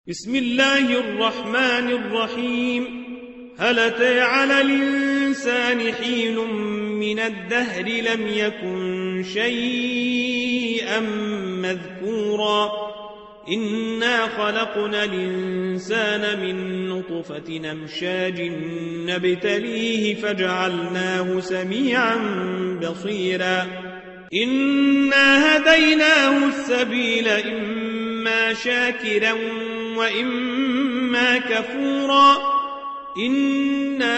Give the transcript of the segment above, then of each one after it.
بسم الله الرحمن الرحيم. هل أتى على الإنسان حين من الدهر لم يكن شيئا مذكورا إنا خلقنا الإنسان من نطفة أمشاج نبتليه فجعلناه سميعا بصيرا إنا هديناه السبيل إما شاكرا وإما كفورا إنا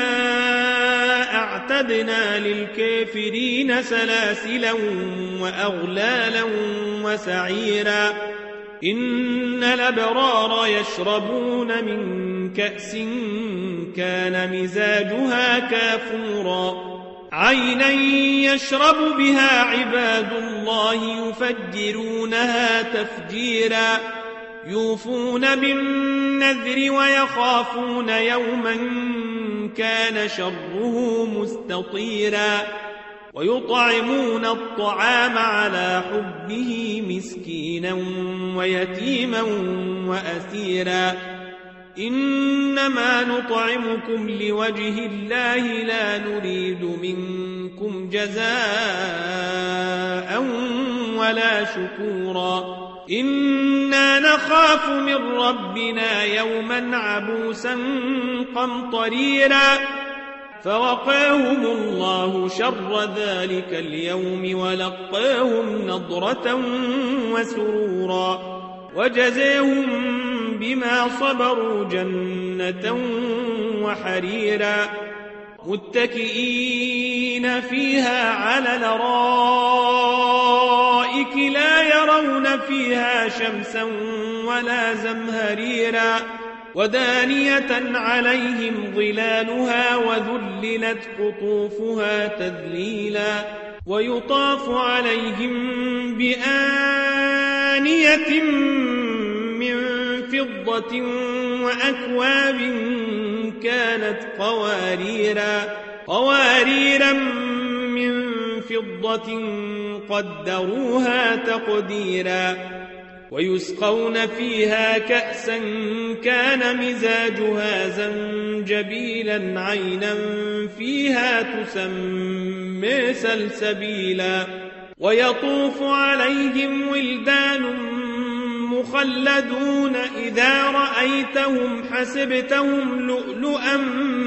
أعتدنا للكافرين سلاسلا وأغلالا وسعيرا إن الأبرار يشربون من كأس كان مزاجها كافورا عينا يشرب بها عباد الله يفجرونها تفجيرا يوفون بالنذر ويخافون يوما كان شره مستطيرا ويطعمون الطعام على حبه مسكينا ويتيما وأسيرا إنما نطعمكم لوجه الله لا نريد منكم جزاء ولا شكورا إنا نخاف من ربنا يوما عبوسا قمطريرا فوقاهم الله شر ذلك اليوم ولقاهم نضرة وسرورا وجزاهم بما صبروا جنة وحريرا متكئين فيها على الأرائك لا يرون فيها شمسا ولا زمهريرا ودانية عليهم ظلالها وذللت قطوفها تذليلا ويطاف عليهم بآنية من فضة وأكواب كانت قواريرا من فضة قدروها تقديرا ويسقون فيها كأسا كان مزاجها زنجبيلا عينا فيها تسمى سلسبيلا ويطوف عليهم ولدان مخلدون إذا رأيتهم حسبتهم لؤلؤا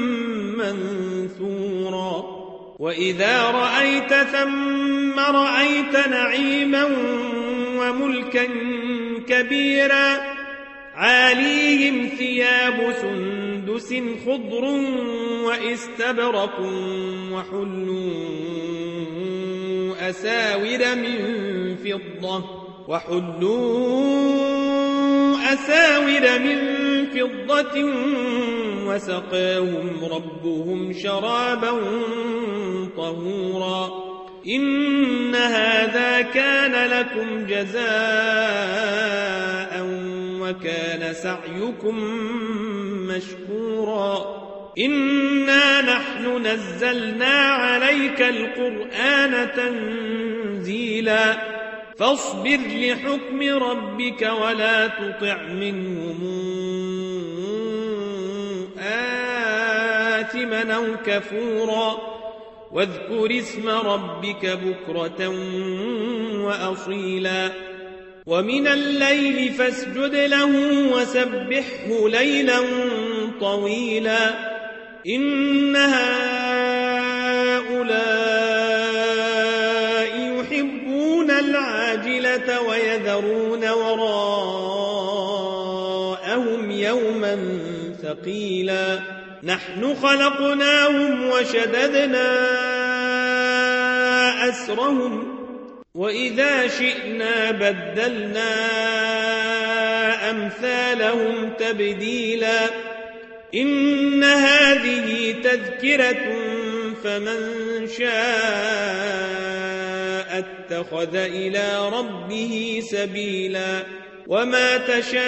منثورا وإذا رأيت ثم رأيت نعيما وملكا كبيرا عاليهم ثياب سندس خضر وإستبرق وحلوا أساور من فضة وسقاهم ربهم شرابا طهورا إن هذا كان لكم جزاء وكان سعيكم مشكورا إنا نحن نزلنا عليك القرآن تنزيلا فاصبر لحكم ربك ولا تطع منهم آثما أو كفورا واذكر اسم ربك بكرة وأصيلا ومن الليل فاسجد له وسبحه ليلا طويلا إن هؤلاء يحبون العاجلة ويذرون وراءهم يوما ثقيلا نحن خلقناهم وشددنا أسرهم وإذا شئنا بدلنا أمثالهم تبديلا إن هذه تذكرة فمن شاء اتخذ إلى ربه سبيلا وما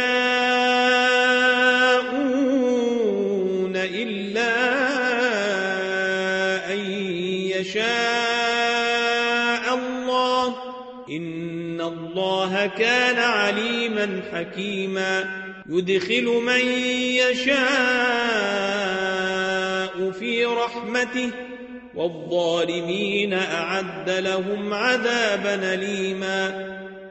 تشاءون إلا أن يشاء الله إن الله كان عليما حكيما يدخل من يشاء في رحمته والظالمين أعد لهم عذابا أليما